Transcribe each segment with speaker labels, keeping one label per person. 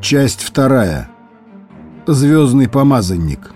Speaker 1: Часть 2. Звездный помазанник.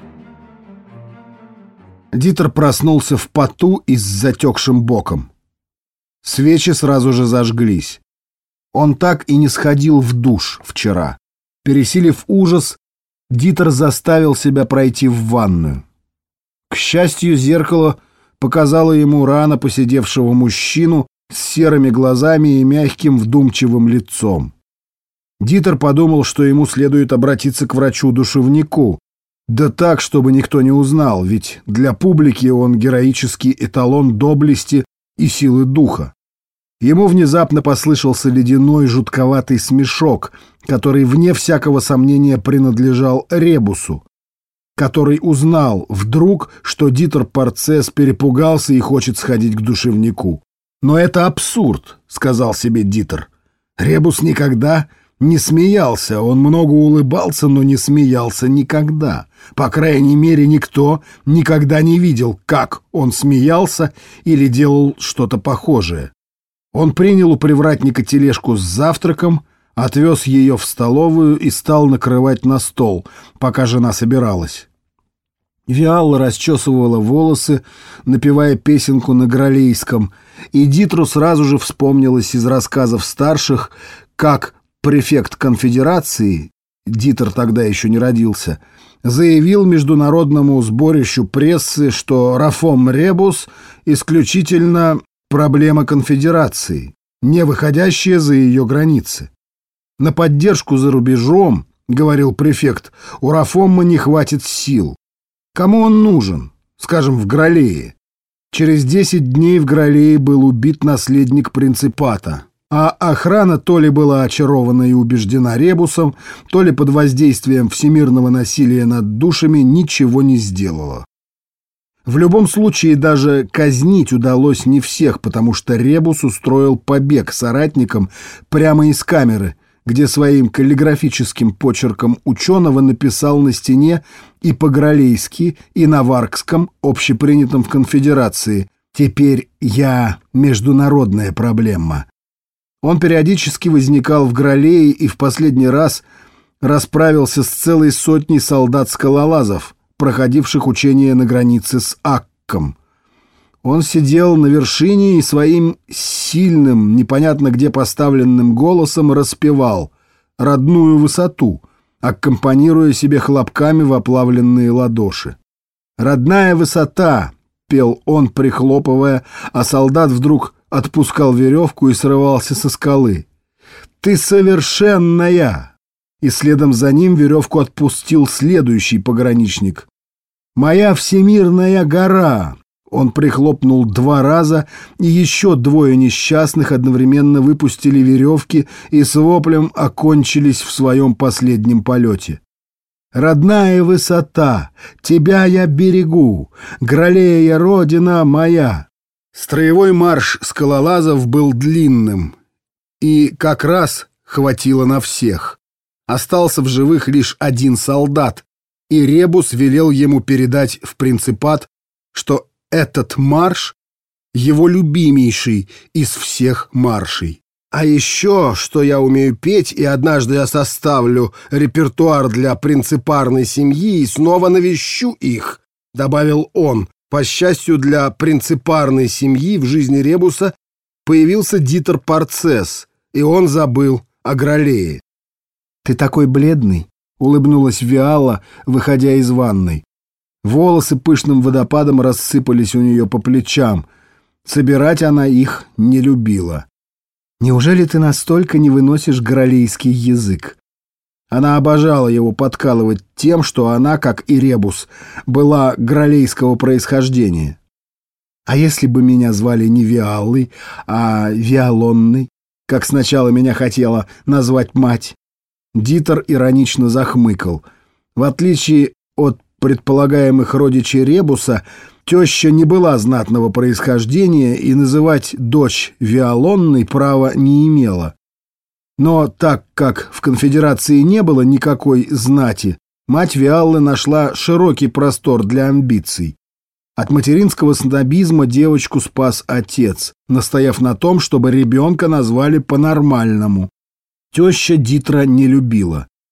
Speaker 1: Дитер проснулся в поту и с затекшим боком. Свечи сразу же зажглись. Он так и не сходил в душ вчера. Пересилив ужас, Дитер заставил себя пройти в ванную. К счастью, зеркало показало ему рано поседевшего мужчину с серыми глазами и мягким вдумчивым лицом. Дитер подумал, что ему следует обратиться к врачу-душевнику. Да так, чтобы никто не узнал, ведь для публики он героический эталон доблести и силы духа. Ему внезапно послышался ледяной жутковатый смешок, который, вне всякого сомнения, принадлежал Ребусу, который узнал вдруг, что Дитер Парцесс перепугался и хочет сходить к душевнику. «Но это абсурд», — сказал себе Дитер. «Ребус никогда не смеялся, он много улыбался, но не смеялся никогда. По крайней мере, никто никогда не видел, как он смеялся или делал что-то похожее». Он принял у привратника тележку с завтраком, отвез ее в столовую и стал накрывать на стол, пока жена собиралась. Виалла расчесывала волосы, напевая песенку на гралейском, и Дитру сразу же вспомнилось из рассказов старших, как префект конфедерации, Дитер тогда еще не родился, заявил международному сборищу прессы, что Рафом Ребус исключительно проблема конфедерации, не выходящая за ее границы. На поддержку за рубежом, говорил префект, у Рафома не хватит сил. Кому он нужен? Скажем, в Гралее. Через 10 дней в Гралее был убит наследник принципата, а охрана то ли была очарована и убеждена Ребусом, то ли под воздействием всемирного насилия над душами ничего не сделала. В любом случае даже казнить удалось не всех, потому что Ребус устроил побег соратникам прямо из камеры, где своим каллиграфическим почерком ученого написал на стене и по-гралейски, и на варгском, общепринятом в конфедерации: «Теперь я международная проблема». Он периодически возникал в Гралее и в последний раз расправился с целой сотней солдат-скалолазов, проходивших учения на границе с Акком. Он сидел на вершине и своим сильным, непонятно где поставленным голосом распевал родную высоту, аккомпанируя себе хлопками в оплавленные ладоши. «Родная высота», — пел он, прихлопывая, а солдат вдруг отпускал веревку и срывался со скалы. «Ты совершенная!» И следом за ним веревку отпустил следующий пограничник. «Моя всемирная гора!» Он прихлопнул 2 раза, и еще 2 несчастных одновременно выпустили веревки и с воплем окончились в своем последнем полете. «Родная высота, тебя я берегу, Гралея, родина моя!» Строевой марш скалолазов был длинным, и как раз хватило на всех. Остался в живых лишь 1 солдат, и Ребус велел ему передать в принципат, что этот марш — его любимейший из всех маршей. «А еще, что я умею петь, и однажды я составлю репертуар для принципарной семьи и снова навещу их», — добавил он. По счастью для принципарной семьи, в жизни Ребуса появился Дитер Парцесс, и он забыл о Гралее. «Ты такой бледный», — улыбнулась Виалла, выходя из ванной. Волосы пышным водопадом рассыпались у нее по плечам. Собирать она их не любила. «Неужели ты настолько не выносишь гралейский язык?» Она обожала его подкалывать тем, что она, как и Ребус, была гралейского происхождения. «А если бы меня звали не Виаллой, а Виалонной, как сначала меня хотела назвать мать?» Дитер иронично захмыкал. В отличие от предполагаемых родичей Ребуса, теща не была знатного происхождения и называть дочь Виалонной права не имела. Но так как в конфедерации не было никакой знати, мать Виаллы нашла широкий простор для амбиций. От материнского снобизма девочку спас отец, настояв на том, чтобы ребенка назвали по-нормальному. Теща Дитра не любила.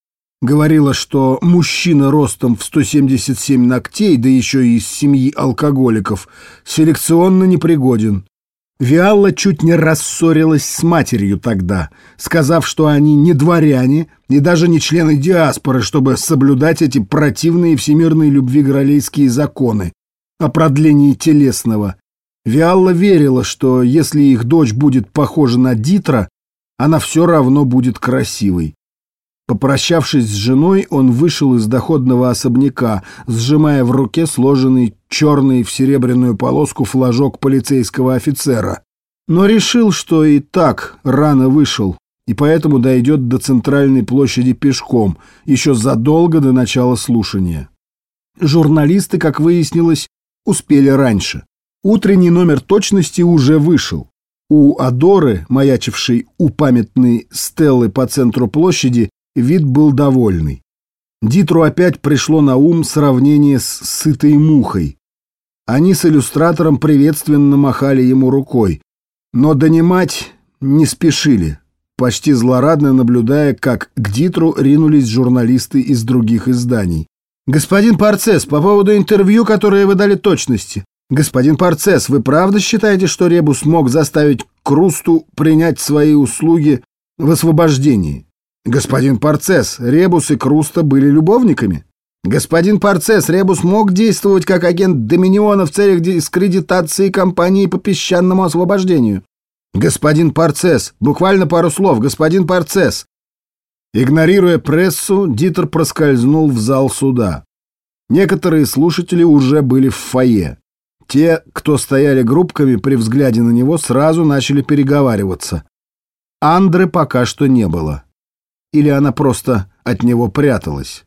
Speaker 1: Говорила, что мужчина ростом в 177 ногтей, да еще и из семьи алкоголиков, селекционно непригоден. Виалла чуть не рассорилась с матерью тогда, сказав, что они не дворяне и даже не члены диаспоры, чтобы соблюдать эти противные всемирной любви гралейские законы о продлении телесного. Виалла верила, что если их дочь будет похожа на Дитра, она все равно будет красивой. Попрощавшись с женой, он вышел из доходного особняка, сжимая в руке сложенный черный в серебряную полоску флажок полицейского офицера. Но решил, что и так рано вышел, и поэтому дойдет до центральной площади пешком, еще задолго до начала слушания. Журналисты, как выяснилось, успели раньше. Утренний номер точности уже вышел. У Адоры, маячившей у памятной стелы по центру площади, вид был довольный. Дитру опять пришло на ум сравнение с сытой мухой. Они с иллюстратором приветственно махали ему рукой, но донимать не спешили, почти злорадно наблюдая, как к Дитру ринулись журналисты из других изданий. «Господин Парцесс, по поводу интервью, которое вы дали точности. Господин Парцесс, вы правда считаете, что Ребус мог заставить Крусту принять свои услуги в освобождении? Господин Парцесс, Ребус и Круста были любовниками? Господин Парцесс, Ребус мог действовать как агент Доминиона в целях дискредитации компании по песчаному освобождению? Господин Парцесс, буквально пару слов, господин Парцесс». Игнорируя прессу, Дитер проскользнул в зал суда. Некоторые слушатели уже были в фойе. Те, кто стояли группками при взгляде на него, сразу начали переговариваться. Андры пока что не было. Или она просто от него пряталась.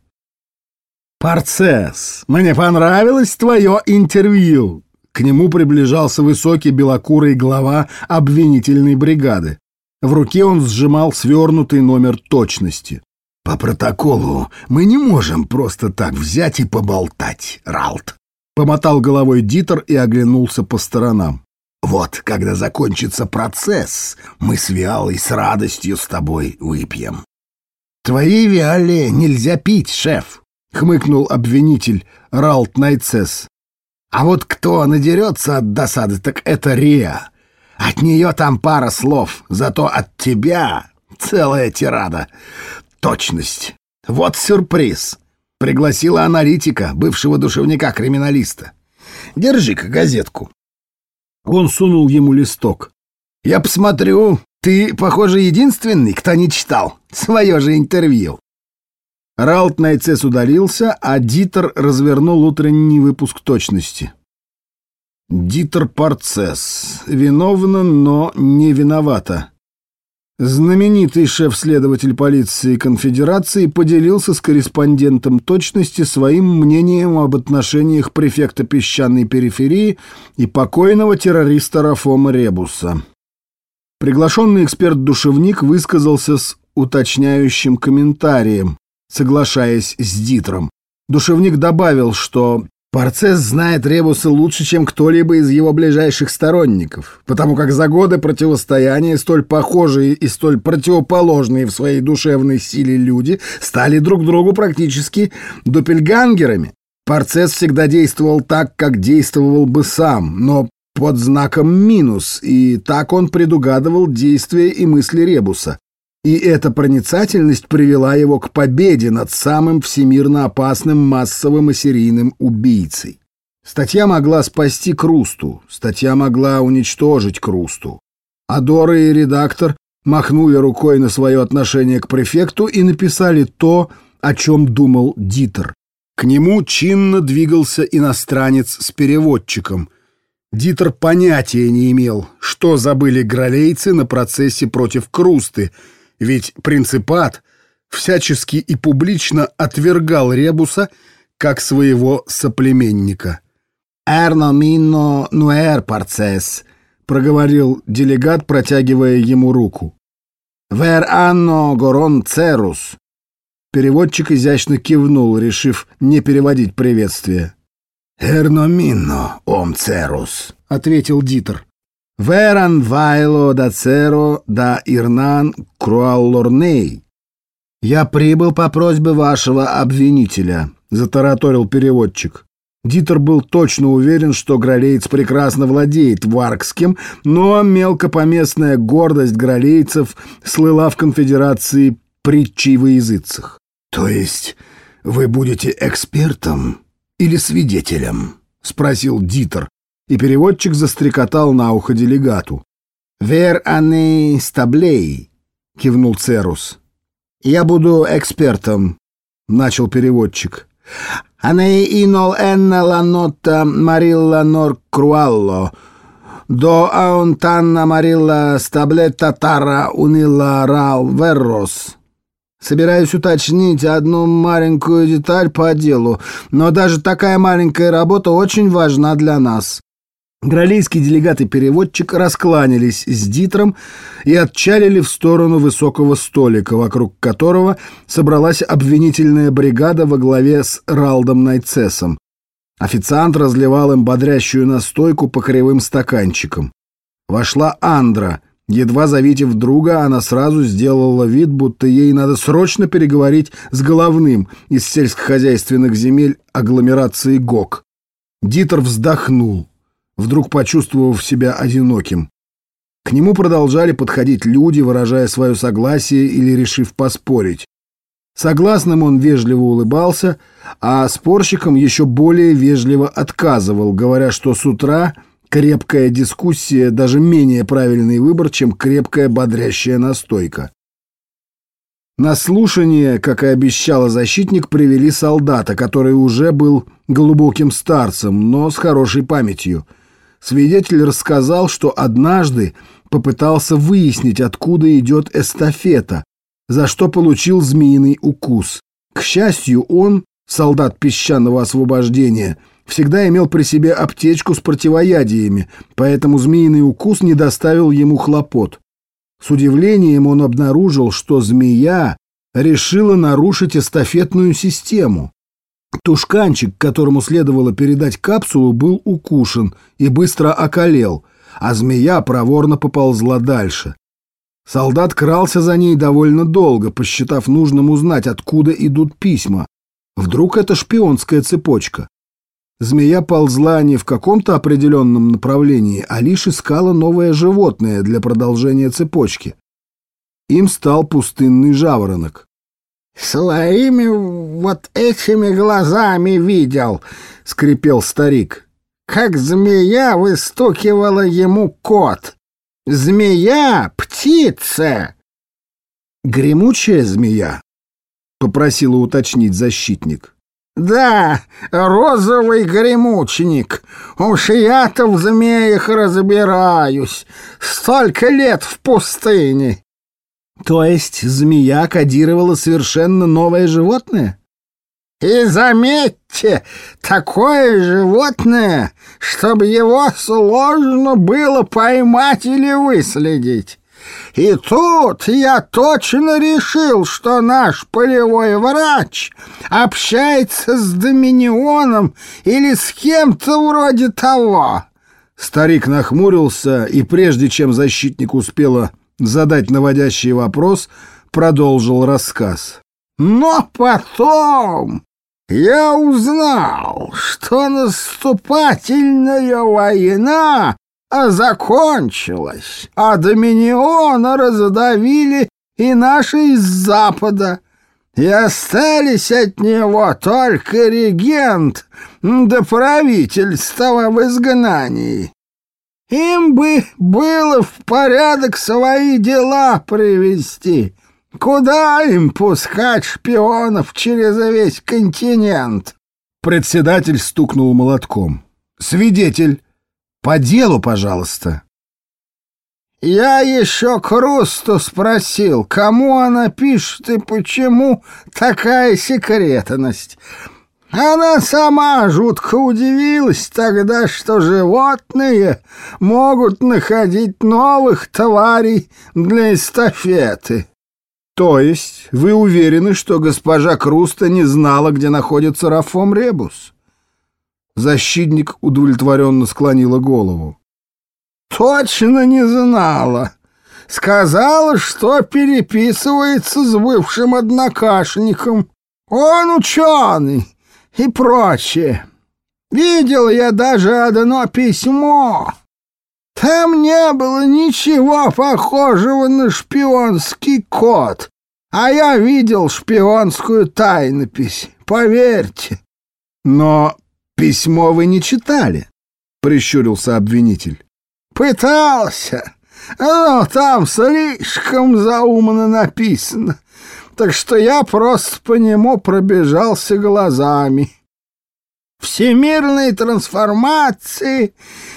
Speaker 1: «Парцесс, мне понравилось твое интервью!» К нему приближался высокий белокурый глава обвинительной бригады. В руке он сжимал свернутый номер точности. «По протоколу мы не можем просто так взять и поболтать, Ралт», — помотал головой Дитер и оглянулся по сторонам. «Вот, когда закончится процесс, мы с Виалой с радостью с тобой выпьем». «Твоей Виале нельзя пить, шеф», — хмыкнул обвинитель Ралт Найцесс. «А вот кто надерется от досады, так это Риа. От нее там пара слов, зато от тебя целая тирада. Точность. Вот сюрприз. Пригласила аналитика, бывшего душевника-криминалиста. Держи-ка газетку». Он сунул ему листок. «Я посмотрю, ты, похоже, единственный, кто не читал свое же интервью». Ралт Найцесс удалился, а Дитер развернул утренний выпуск точности. Дитер Парцесс. Виновна, но не виновата. Знаменитый шеф-следователь полиции Конфедерации поделился с корреспондентом точности своим мнением об отношениях префекта песчаной периферии и покойного террориста Рафома Ребуса. Приглашенный эксперт-душевник высказался с уточняющим комментарием, соглашаясь с Дитром. Душевник добавил, что Парцесс знает Ребуса лучше, чем кто-либо из его ближайших сторонников, потому как за годы противостояния столь похожие и столь противоположные в своей душевной силе люди стали друг другу практически доппельгангерами. Парцесс всегда действовал так, как действовал бы сам, но под знаком минус, и так он предугадывал действия и мысли Ребуса. И эта проницательность привела его к победе над самым всемирно опасным массовым и серийным убийцей. Статья могла спасти Крусту, статья могла уничтожить Крусту. Адора и редактор махнули рукой на свое отношение к префекту и написали то, о чем думал Дитер. К нему чинно двигался иностранец с переводчиком. Дитер понятия не имел, что забыли гралейцы на процессе против Крусты, ведь принципат всячески и публично отвергал Ребуса как своего соплеменника. «Эрно минно нуэр Парцесс», — проговорил делегат, протягивая ему руку. «Вер анно горон церус». Переводчик изящно кивнул, решив не переводить приветствие. «Эрно минно ом церус», — ответил Дитер. «Веран вайло да церо да ирнан круаллорней». «Я прибыл по просьбе вашего обвинителя», — затараторил переводчик. Дитер был точно уверен, что гралеец прекрасно владеет варгским, но мелкопоместная гордость гралейцев слыла в конфедерации притчей во языцах. «То есть вы будете экспертом или свидетелем?» — спросил Дитер, и переводчик застрекотал на ухо делегату. «Вер ане стаблей», — кивнул Церус. «Я буду экспертом», — начал переводчик. «Ане инол энна ланота марилла нор круалло, до аунтанна марилла стаблета тара унила рал веррос». Собираюсь уточнить одну маленькую деталь по делу, но даже такая маленькая работа очень важна для нас. Гралейский делегат и переводчик раскланялись с Дитером и отчалили в сторону высокого столика, вокруг которого собралась обвинительная бригада во главе с Ралдом Найцесом. Официант разливал им бодрящую настойку по кривым стаканчикам. Вошла Андра. Едва завидев друга, она сразу сделала вид, будто ей надо срочно переговорить с головным из сельскохозяйственных земель агломерации ГОК. Дитер вздохнул, вдруг почувствовав себя одиноким. К нему продолжали подходить люди, выражая свое согласие или решив поспорить. Согласным он вежливо улыбался, а спорщикам еще более вежливо отказывал, говоря, что с утра крепкая дискуссия даже менее правильный выбор, чем крепкая бодрящая настойка. На слушание, как и обещал защитник, привели солдата, который уже был глубоким старцем, но с хорошей памятью. Свидетель рассказал, что однажды попытался выяснить, откуда идет эстафета, за что получил змеиный укус. К счастью, он, солдат песчаного освобождения, всегда имел при себе аптечку с противоядиями, поэтому змеиный укус не доставил ему хлопот. С удивлением он обнаружил, что змея решила нарушить эстафетную систему. Тушканчик, которому следовало передать капсулу, был укушен и быстро околел, а змея проворно поползла дальше. Солдат крался за ней довольно долго, посчитав нужным узнать, откуда идут письма. Вдруг это шпионская цепочка? Змея ползла не в каком-то определенном направлении, а лишь искала новое животное для продолжения цепочки. Им стал пустынный жаворонок.
Speaker 2: «Своими вот этими глазами видел», — скрипел старик, «как змея выстукивала ему кот. Змея — птица!»
Speaker 1: «Гремучая змея?» — попросила уточнить защитник.
Speaker 2: «Да, розовый гремучник. Уж я-то в змеях разбираюсь. Столько лет в пустыне».
Speaker 1: То есть змея кодировала совершенно новое животное?
Speaker 2: И заметьте, такое животное, чтобы его сложно было поймать или выследить. И тут я точно решил, что наш полевой врач общается с Доминионом или с кем-то вроде того.
Speaker 1: Старик нахмурился, и прежде чем защитник успела задать наводящий вопрос, продолжил рассказ.
Speaker 2: Но потом я узнал, что наступательная война закончилась, а Доминиона раздавили и наши из Запада, и остались от него только регент да правительство в изгнании. Им бы было в порядок свои дела привести. Куда им пускать шпионов через весь континент?
Speaker 1: Председатель стукнул молотком. «Свидетель, по делу, пожалуйста».
Speaker 2: Я еще Крусту спросил, кому она пишет и почему такая секретность. Она сама жутко удивилась тогда, что животные могут находить новых тварей для эстафеты.
Speaker 1: То есть вы уверены, что госпожа Круста не знала, где находится Рафом Ребус? Защитник удовлетворенно склонила голову.
Speaker 2: Точно не знала. Сказала, что переписывается с бывшим однокашником. Он ученый и прочее. Видел я даже одно письмо. Там не было ничего похожего на шпионский код, а я видел шпионскую тайнопись, поверьте.
Speaker 1: Но письмо вы не читали, прищурился обвинитель.
Speaker 2: Пытался, но там слишком заумно написано, так что я просто по нему пробежался глазами. Всемирные трансформации,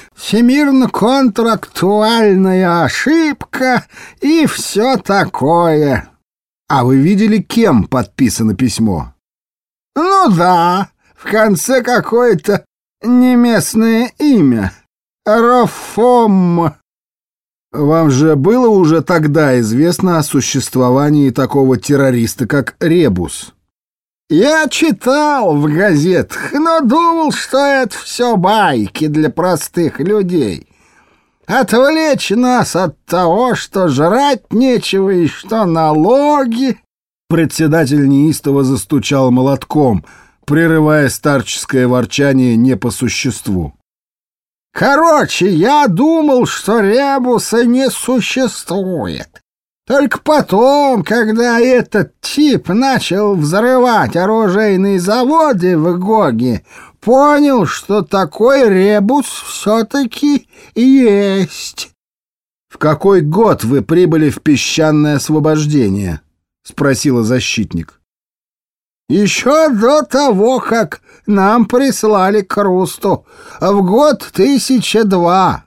Speaker 2: всемирно-контрактуальная ошибка и все такое.
Speaker 1: А вы видели, кем подписано письмо?
Speaker 2: Ну да, в конце какое-то неместное имя. Рофом.
Speaker 1: Вам же было уже тогда известно о существовании такого террориста, как Ребус?
Speaker 2: Я читал в газетах, но думал, что это все байки для простых людей. Отвлечь нас от того, что жрать нечего и что налоги.
Speaker 1: Председатель неистово застучал молотком, прерывая старческое ворчание не по существу.
Speaker 2: Короче, я думал, что Ребуса не существует. Только потом, когда этот тип начал взрывать оружейные заводы в Гоге, понял, что такой Ребус все-таки есть.
Speaker 1: — В какой год вы прибыли в Песчаное освобождение? — спросила защитник.
Speaker 2: — Еще до того, как нам прислали Крусту, в год 1002.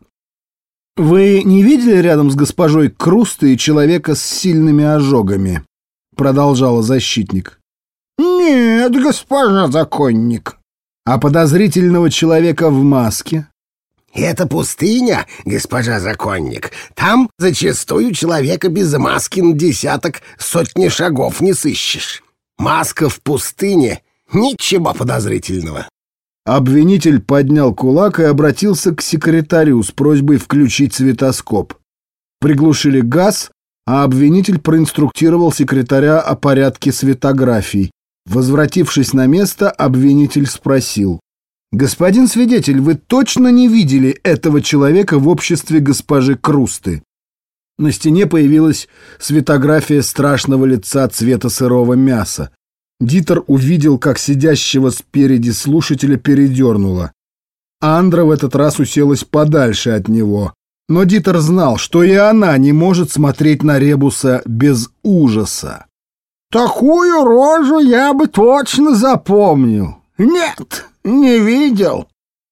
Speaker 1: — Вы не видели рядом с госпожой Крустой человека с сильными ожогами? — продолжала защитник.
Speaker 2: — Нет, госпожа законник.
Speaker 1: — А подозрительного человека в маске?
Speaker 3: — Это пустыня, госпожа законник. Там зачастую человека без маски на десяток, сотни шагов не сыщешь. Маска в пустыне — ничего подозрительного.
Speaker 1: Обвинитель поднял кулак и обратился к секретарю с просьбой включить светоскоп. Приглушили газ, а обвинитель проинструктировал секретаря о порядке светографий. Возвратившись на место, обвинитель спросил: «Господин свидетель, вы точно не видели этого человека в обществе госпожи Крусты?» На стене появилась светография страшного лица цвета сырого мяса. Дитер увидел, как сидящего спереди слушателя передернуло. Андра в этот раз уселась подальше от него. Но Дитер знал, что и она не может смотреть на Ребуса без ужаса.
Speaker 2: «Такую рожу я бы точно запомнил. Нет, не видел».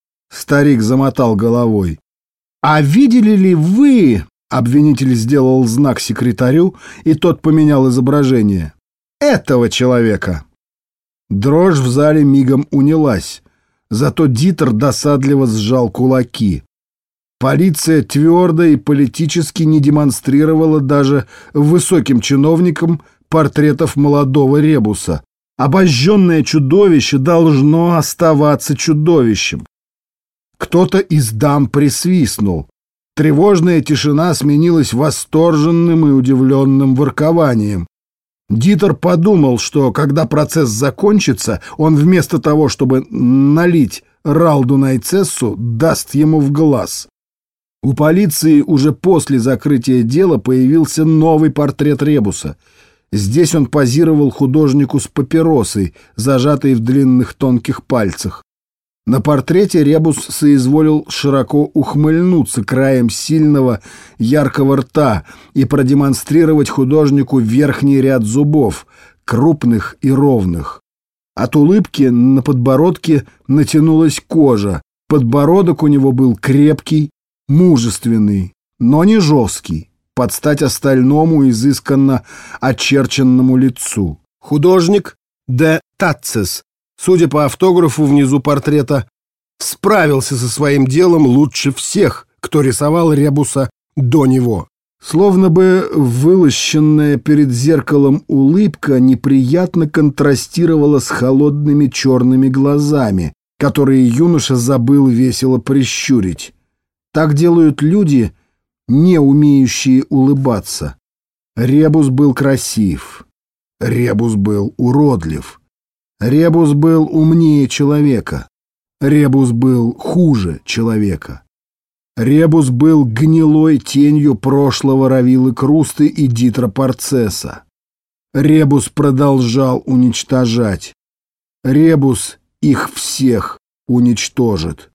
Speaker 1: Старик замотал головой. «А видели ли вы...» Обвинитель сделал знак секретарю, и тот поменял изображение. «Этого человека». Дрожь в зале мигом унялась, зато Дитер досадливо сжал кулаки. Полиция твердо и политически не демонстрировала даже высоким чиновникам портретов молодого Ребуса. Обожженное чудовище должно оставаться чудовищем. Кто-то из дам присвистнул. Тревожная тишина сменилась восторженным и удивленным воркованием. Дитер подумал, что когда процесс закончится, он вместо того, чтобы налить Ралду Найцессу, даст ему в глаз. У полиции уже после закрытия дела появился новый портрет Ребуса. Здесь он позировал художнику с папиросой, зажатой в длинных тонких пальцах. На портрете Ребус соизволил широко ухмыльнуться краем сильного яркого рта и продемонстрировать художнику верхний ряд зубов, крупных и ровных. От улыбки на подбородке натянулась кожа, подбородок у него был крепкий, мужественный, но не жесткий, под стать остальному изысканно очерченному лицу. Художник Де Татцес, судя по автографу внизу портрета, справился со своим делом лучше всех, кто рисовал Ребуса до него. Словно бы вылощенная перед зеркалом улыбка неприятно контрастировала с холодными черными глазами, которые юноша забыл весело прищурить. Так делают люди, не умеющие улыбаться. Ребус был красив. Ребус был уродлив. Ребус был умнее человека. Ребус был хуже человека. Ребус был гнилой тенью прошлого Равилы Крусты и Дитра Парцеса. Ребус продолжал уничтожать. Ребус их всех уничтожит.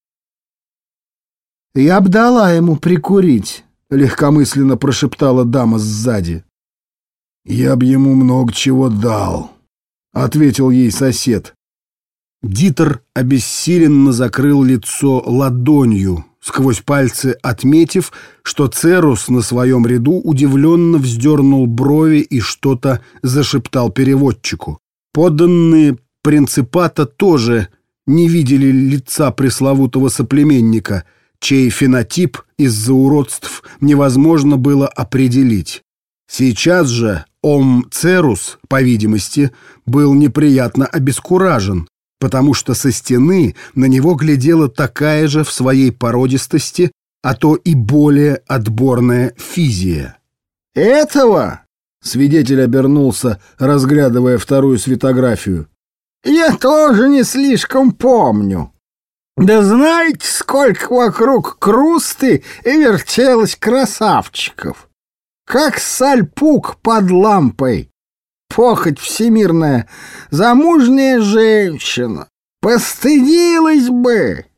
Speaker 2: «Я б дала ему прикурить», — легкомысленно прошептала дама сзади.
Speaker 1: «Я б ему много чего дал», — ответил ей сосед. Дитер обессиленно закрыл лицо ладонью, сквозь пальцы отметив, что Церус на своем ряду удивленно вздернул брови и что-то зашептал переводчику. Подданные принципата тоже не видели лица пресловутого соплеменника, чей фенотип из-за уродств невозможно было определить. Сейчас же Церус, по видимости, был неприятно обескуражен, потому что со стены на него глядела такая же в своей породистости, а то и более отборная физия.
Speaker 2: «Этого?»
Speaker 1: — свидетель обернулся, разглядывая вторую светографию.
Speaker 2: «Я тоже не слишком помню. Да знаете, сколько вокруг Крусты и вертелось красавчиков? Как сальпук под лампой. Похоть всемирная, замужняя женщина. Постыдилась бы!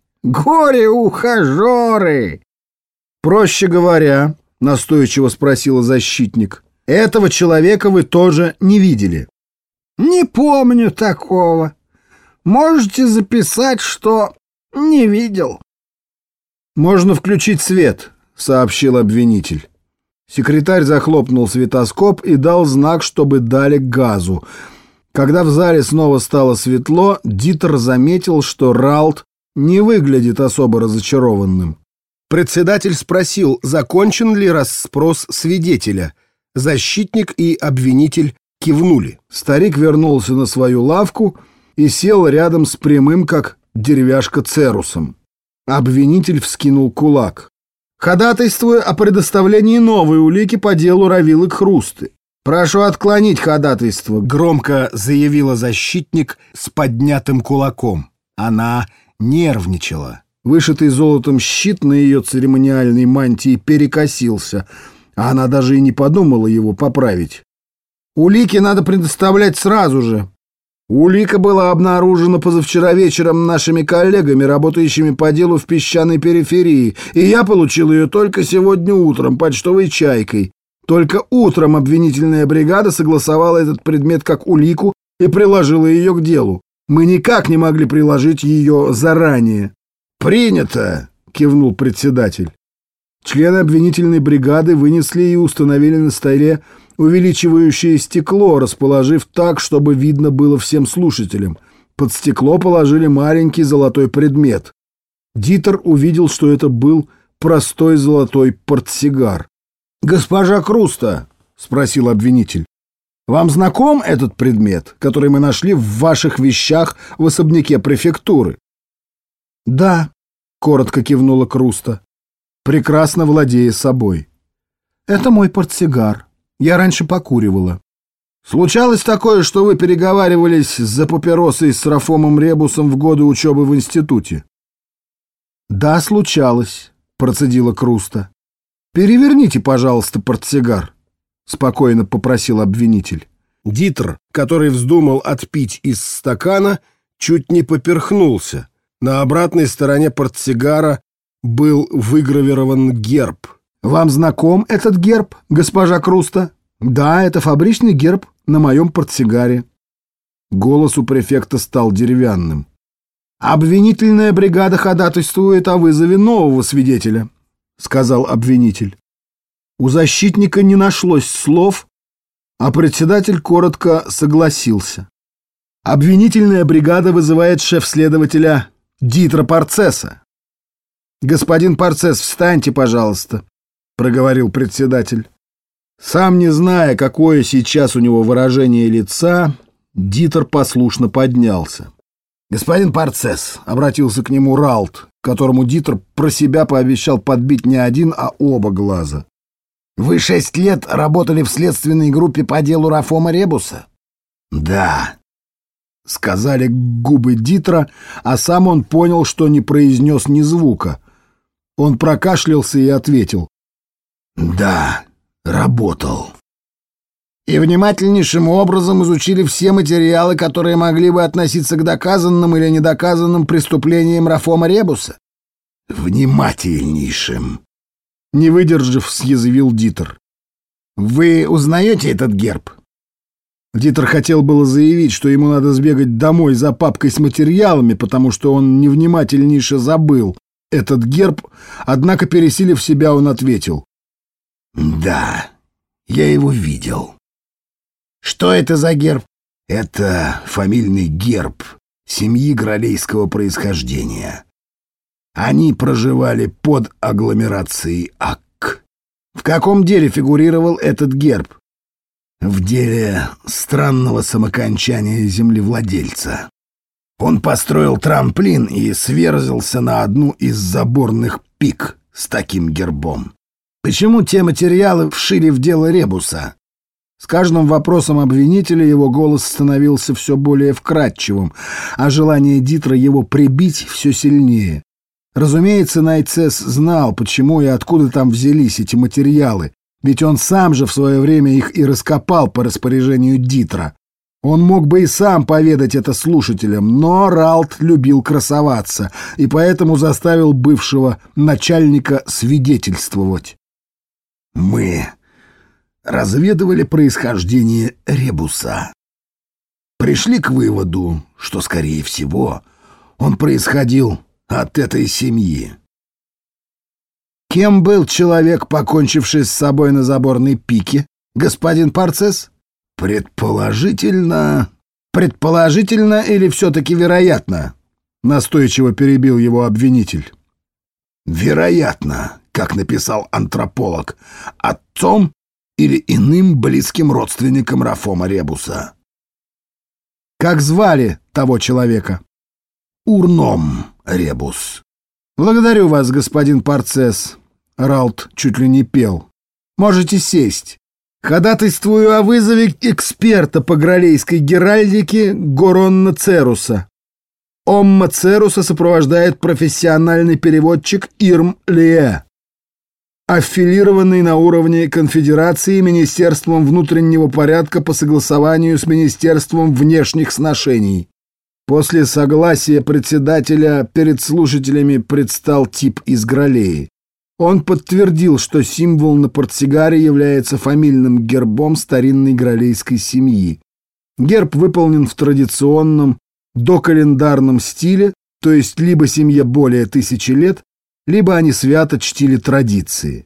Speaker 2: Горе-ухажеры!»
Speaker 1: «Проще говоря, — настойчиво спросила защитник, — этого человека вы тоже не видели?»
Speaker 2: «Не помню такого. Можете записать, что не видел».
Speaker 1: «Можно включить свет», — сообщил обвинитель. Секретарь захлопнул светоскоп и дал знак, чтобы дали газу. Когда в зале снова стало светло, Дитер заметил, что Ралт не выглядит особо разочарованным. Председатель спросил, закончен ли расспрос свидетеля. Защитник и обвинитель кивнули. Старик вернулся на свою лавку и сел рядом с прямым, как деревяшка, Церусом. Обвинитель вскинул кулак. «Ходатайствую о предоставлении новой улики по делу Равилы Крусты. Прошу отклонить ходатайство», — громко заявила защитник с поднятым кулаком. Она нервничала. Вышитый золотом щит на ее церемониальной мантии перекосился, а она даже и не подумала его поправить. «Улики надо предоставлять сразу же. Улика была обнаружена позавчера вечером нашими коллегами, работающими по делу в песчаной периферии, и я получил ее только сегодня утром почтовой чайкой. Только утром обвинительная бригада согласовала этот предмет как улику и приложила ее к делу. Мы никак не могли приложить ее заранее». «Принято!» — кивнул председатель. Члены обвинительной бригады вынесли и установили на столе увеличивающее стекло, расположив так, чтобы видно было всем слушателям. Под стекло положили маленький золотой предмет. Дитер увидел, что это был простой золотой портсигар. «Госпожа Круста», — спросил обвинитель, — «вам знаком этот предмет, который мы нашли в ваших вещах в особняке префектуры?» «Да», — коротко кивнула Круста, прекрасно владея собой. «Это мой портсигар. Я раньше покуривала». «Случалось такое, что вы переговаривались за папиросой с Рафомом Ребусом в годы учебы в институте?» «Да, случалось», — процедила Круста. «Переверните, пожалуйста, портсигар», — спокойно попросил обвинитель. Дитер, который вздумал отпить из стакана, чуть не поперхнулся. На обратной стороне портсигара был выгравирован герб. «Вам знаком этот герб, госпожа Круста?» «Да, это фабричный герб на моем портсигаре». Голос у префекта стал деревянным. «Обвинительная бригада ходатайствует о вызове нового свидетеля», — сказал обвинитель. У защитника не нашлось слов, а председатель коротко согласился. «Обвинительная бригада вызывает шеф-следователя Дитра Парцеса». «Господин Парцес, встаньте, пожалуйста», — проговорил председатель. Сам не зная, какое сейчас у него выражение лица, Дитер послушно поднялся. «Господин Парцес», — обратился к нему Ралт, которому Дитер про себя пообещал подбить не один, а оба глаза.
Speaker 2: Вы 6 лет работали в следственной группе по делу Рафома Ребуса?
Speaker 1: Да, сказали губы Дитера, а сам он понял, что не произнес ни звука. Он прокашлялся и ответил: да, работал.
Speaker 2: И внимательнейшим образом изучили все материалы, которые могли бы относиться к доказанным или недоказанным преступлениям Рафома Ребуса?
Speaker 1: Внимательнейшим. Не выдержав, съязвил Дитер.
Speaker 2: Вы узнаете этот герб?
Speaker 1: Дитер хотел было заявить, что ему надо сбегать домой за папкой с материалами, потому что он невнимательнейше забыл этот герб, однако, пересилив себя, он ответил: да, я его видел.
Speaker 2: Что это за герб?
Speaker 1: Это фамильный герб семьи гралейского происхождения. Они проживали под агломерацией Акк.
Speaker 2: В каком деле фигурировал этот герб?
Speaker 1: В деле странного самокончания землевладельца. Он построил трамплин и сверзился на одну из заборных пик с таким гербом.
Speaker 2: Почему те материалы вшили в дело Ребуса?
Speaker 1: С каждым вопросом обвинителя его голос становился все более вкрадчивым, а желание Дитера его прибить все сильнее. Разумеется, Найцесс знал, почему и откуда там взялись эти материалы, ведь он сам же в свое время их и раскопал по распоряжению Дитера. Он мог бы и сам поведать это слушателям, но Ралт любил красоваться, и поэтому заставил бывшего начальника свидетельствовать. Мы разведывали происхождение Ребуса. Пришли к выводу, что, скорее всего, он происходил от этой семьи.
Speaker 2: Кем был человек, покончивший с собой на заборной пике, господин Парцесс?
Speaker 1: Предположительно...
Speaker 2: Предположительно или все-таки вероятно?
Speaker 1: Настойчиво перебил его обвинитель. Вероятно, как написал антрополог, отцом или иным близким родственником Рафома Ребуса.
Speaker 2: Как звали того человека?
Speaker 1: Урном Ребус.
Speaker 2: Благодарю вас, господин Парцесс. Ралт чуть ли не пел. Можете сесть. Ходатайствую о вызове эксперта по гралейской геральдике Горонна Церуса. Омма Церуса сопровождает профессиональный переводчик Ирм Лие, аффилированный на уровне конфедерации Министерством внутреннего порядка по согласованию с Министерством внешних сношений. После согласия председателя перед слушателями предстал тип из Гралеи. Он подтвердил, что символ на портсигаре является фамильным гербом старинной гралейской семьи. Герб выполнен в традиционном докалендарном стиле, то есть либо семье более 1000 лет, либо они свято чтили традиции.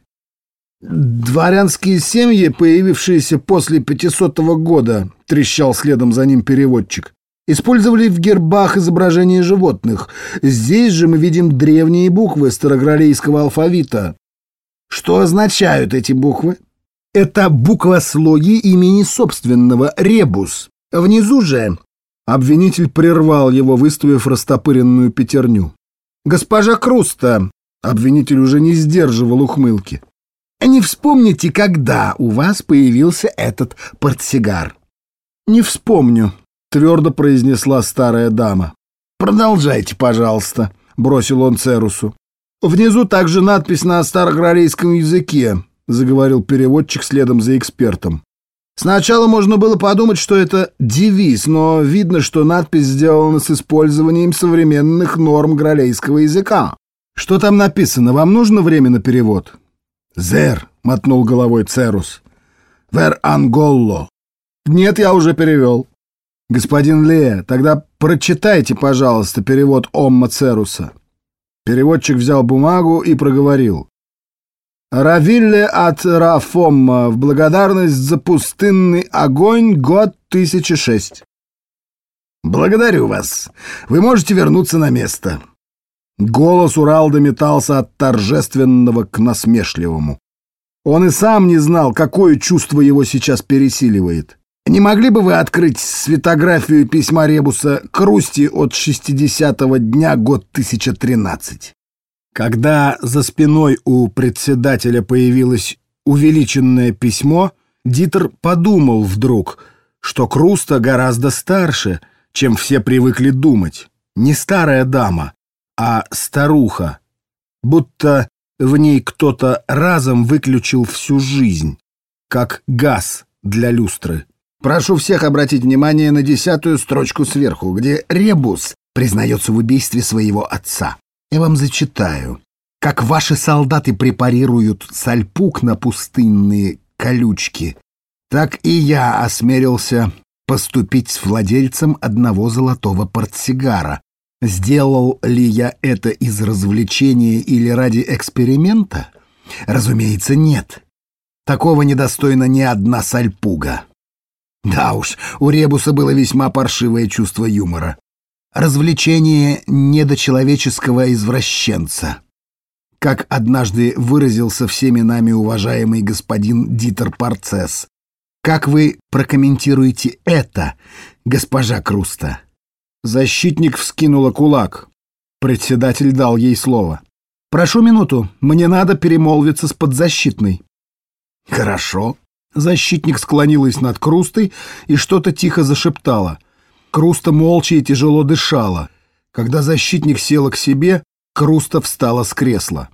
Speaker 2: «Дворянские семьи, появившиеся после 500 года», — трещал следом за ним переводчик, использовали в гербах изображения животных. Здесь же мы видим древние буквы старогралейского алфавита. Что означают эти буквы? Это буквослоги имени собственного, Ребус. Внизу же... Обвинитель прервал его, выставив растопыренную пятерню. «Госпожа Круста», — обвинитель уже не сдерживал ухмылки, «не вспомните, когда у вас появился этот портсигар?» «Не вспомню», — твердо произнесла старая дама. «Продолжайте, пожалуйста», — бросил он Церусу. «Внизу также надпись на старогралейском языке», — заговорил переводчик следом за экспертом. «Сначала можно было подумать, что это девиз, но видно, что надпись сделана с использованием современных норм гралейского языка. Что там написано? Вам нужно время на перевод?» «Зер», — мотнул головой Церус. «Вер анголло». «Нет, я уже перевел». «Господин Лея, тогда прочитайте, пожалуйста, перевод Омма Церуса». Переводчик взял бумагу и проговорил. «Равилле от Рафомма в благодарность за пустынный огонь, год 1006». «Благодарю вас. Вы можете вернуться на место». Голос Уралда метался от торжественного к насмешливому. Он и сам не знал, какое чувство его сейчас пересиливает. «Не могли бы вы открыть светографию письма Ребуса к Русти от 60-го дня, год 1013?»
Speaker 1: Когда за спиной у председателя появилось увеличенное письмо, Дитер подумал вдруг, что Круста гораздо старше, чем все привыкли думать. Не старая дама, а старуха. Будто в ней кто-то разом выключил всю жизнь, как газ для люстры.
Speaker 2: Прошу всех обратить внимание на 10-ю строчку сверху, где Ребус признается в убийстве своего отца. Я вам зачитаю. Как ваши солдаты препарируют сальпук на пустынные колючки, так и я осмелился поступить с владельцем одного золотого портсигара. Сделал ли я это из развлечения или ради эксперимента? Разумеется, нет. Такого недостойна ни одна сальпуга. Да уж, у Ребуса было весьма паршивое чувство юмора. Развлечение недочеловеческого извращенца. Как однажды выразился всеми нами уважаемый господин Дитер Парцесс. Как вы прокомментируете это, госпожа Круста?
Speaker 1: Защитник вскинула кулак. Председатель дал ей слово. «Прошу минуту, мне надо перемолвиться с подзащитной».
Speaker 2: «Хорошо».
Speaker 1: Защитник склонилась над Крустой и что-то тихо зашептала. Круста молча и тяжело дышала. Когда защитник села к себе, Круста встала с кресла.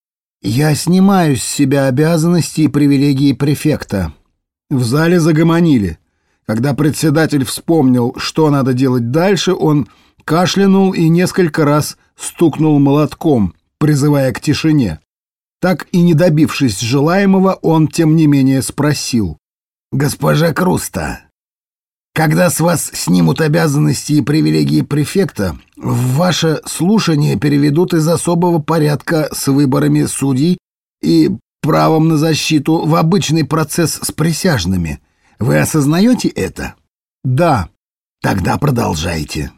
Speaker 2: «Я снимаю с себя обязанности и привилегии префекта».
Speaker 1: В зале загомонили. Когда председатель вспомнил, что надо делать дальше, он кашлянул и несколько раз стукнул молотком, призывая к тишине. Так и не добившись желаемого, он, тем не менее, спросил.
Speaker 2: «Госпожа Круста, когда с вас снимут обязанности и привилегии префекта, в ваше слушание переведут из особого порядка с выборами судей и правом на защиту в обычный процесс с присяжными. Вы осознаете это?»
Speaker 1: «Да».
Speaker 2: «Тогда продолжайте».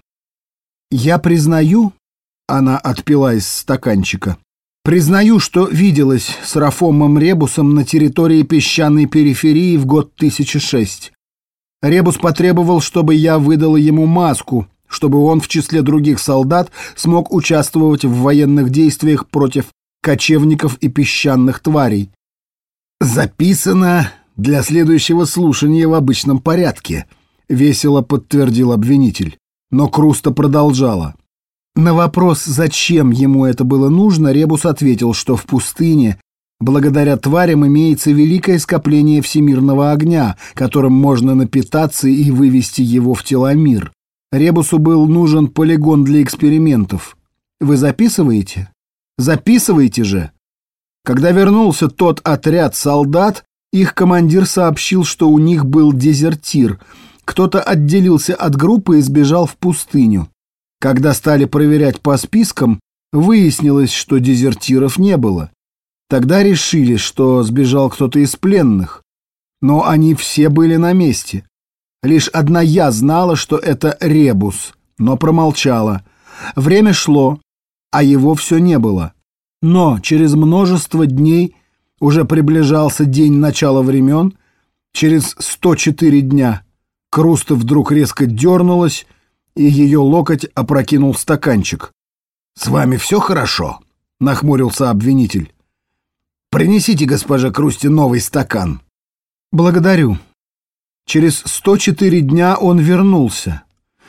Speaker 1: «Я признаю...» — она отпила из стаканчика. «Признаю, что виделась с Рафомом Ребусом на территории песчаной периферии в год 1006. Ребус потребовал, чтобы я выдала ему маску, чтобы он в числе других солдат смог участвовать в военных действиях против кочевников и песчаных тварей.
Speaker 2: Записано для следующего слушания в обычном порядке»,
Speaker 1: — весело подтвердил обвинитель. Но Круста продолжала. На вопрос, зачем ему это было нужно, Ребус ответил, что в пустыне, благодаря тварям, имеется великое скопление всемирного огня, которым можно напитаться и вывести его в теломир. Ребусу был нужен полигон для экспериментов. Вы записываете? Записывайте же. Когда вернулся тот отряд солдат, их командир сообщил, что у них был дезертир. Кто-то отделился от группы и сбежал в пустыню. Когда стали проверять по спискам, выяснилось, что дезертиров не было. Тогда решили, что сбежал кто-то из пленных. Но они все были на месте. Лишь одна я знала, что это Ребус, но промолчала. Время шло, а его все не было. Но через множество дней уже приближался день начала времен. Через 104 дня Круста вдруг резко дернулась, и ее локоть опрокинул стаканчик.
Speaker 2: «С вами все хорошо?» — нахмурился обвинитель. «Принесите госпоже Крусте новый стакан».
Speaker 1: «Благодарю». Через 104 дня он вернулся.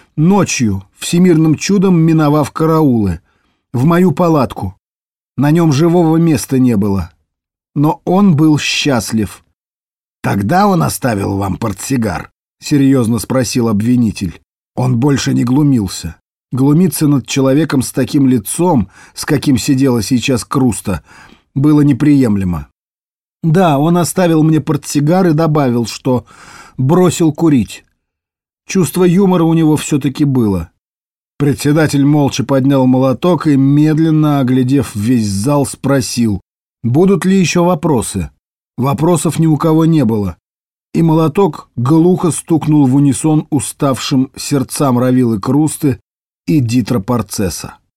Speaker 1: Ночью, всемирным чудом миновав караулы, в мою палатку. На нем живого места не было. Но он был счастлив.
Speaker 2: «Тогда он оставил вам портсигар?»
Speaker 1: — серьезно спросил обвинитель. Он больше не глумился. Глумиться над человеком с таким лицом, с каким сидела сейчас Круста, было неприемлемо. Да, он оставил мне портсигар и добавил, что бросил курить. Чувство юмора у него все-таки было. Председатель молча поднял молоток и, медленно оглядев весь зал, спросил, будут ли еще вопросы. Вопросов ни у кого не было. И молоток глухо стукнул в унисон уставшим сердцам Равилы Крусты и Дитера Парцесса.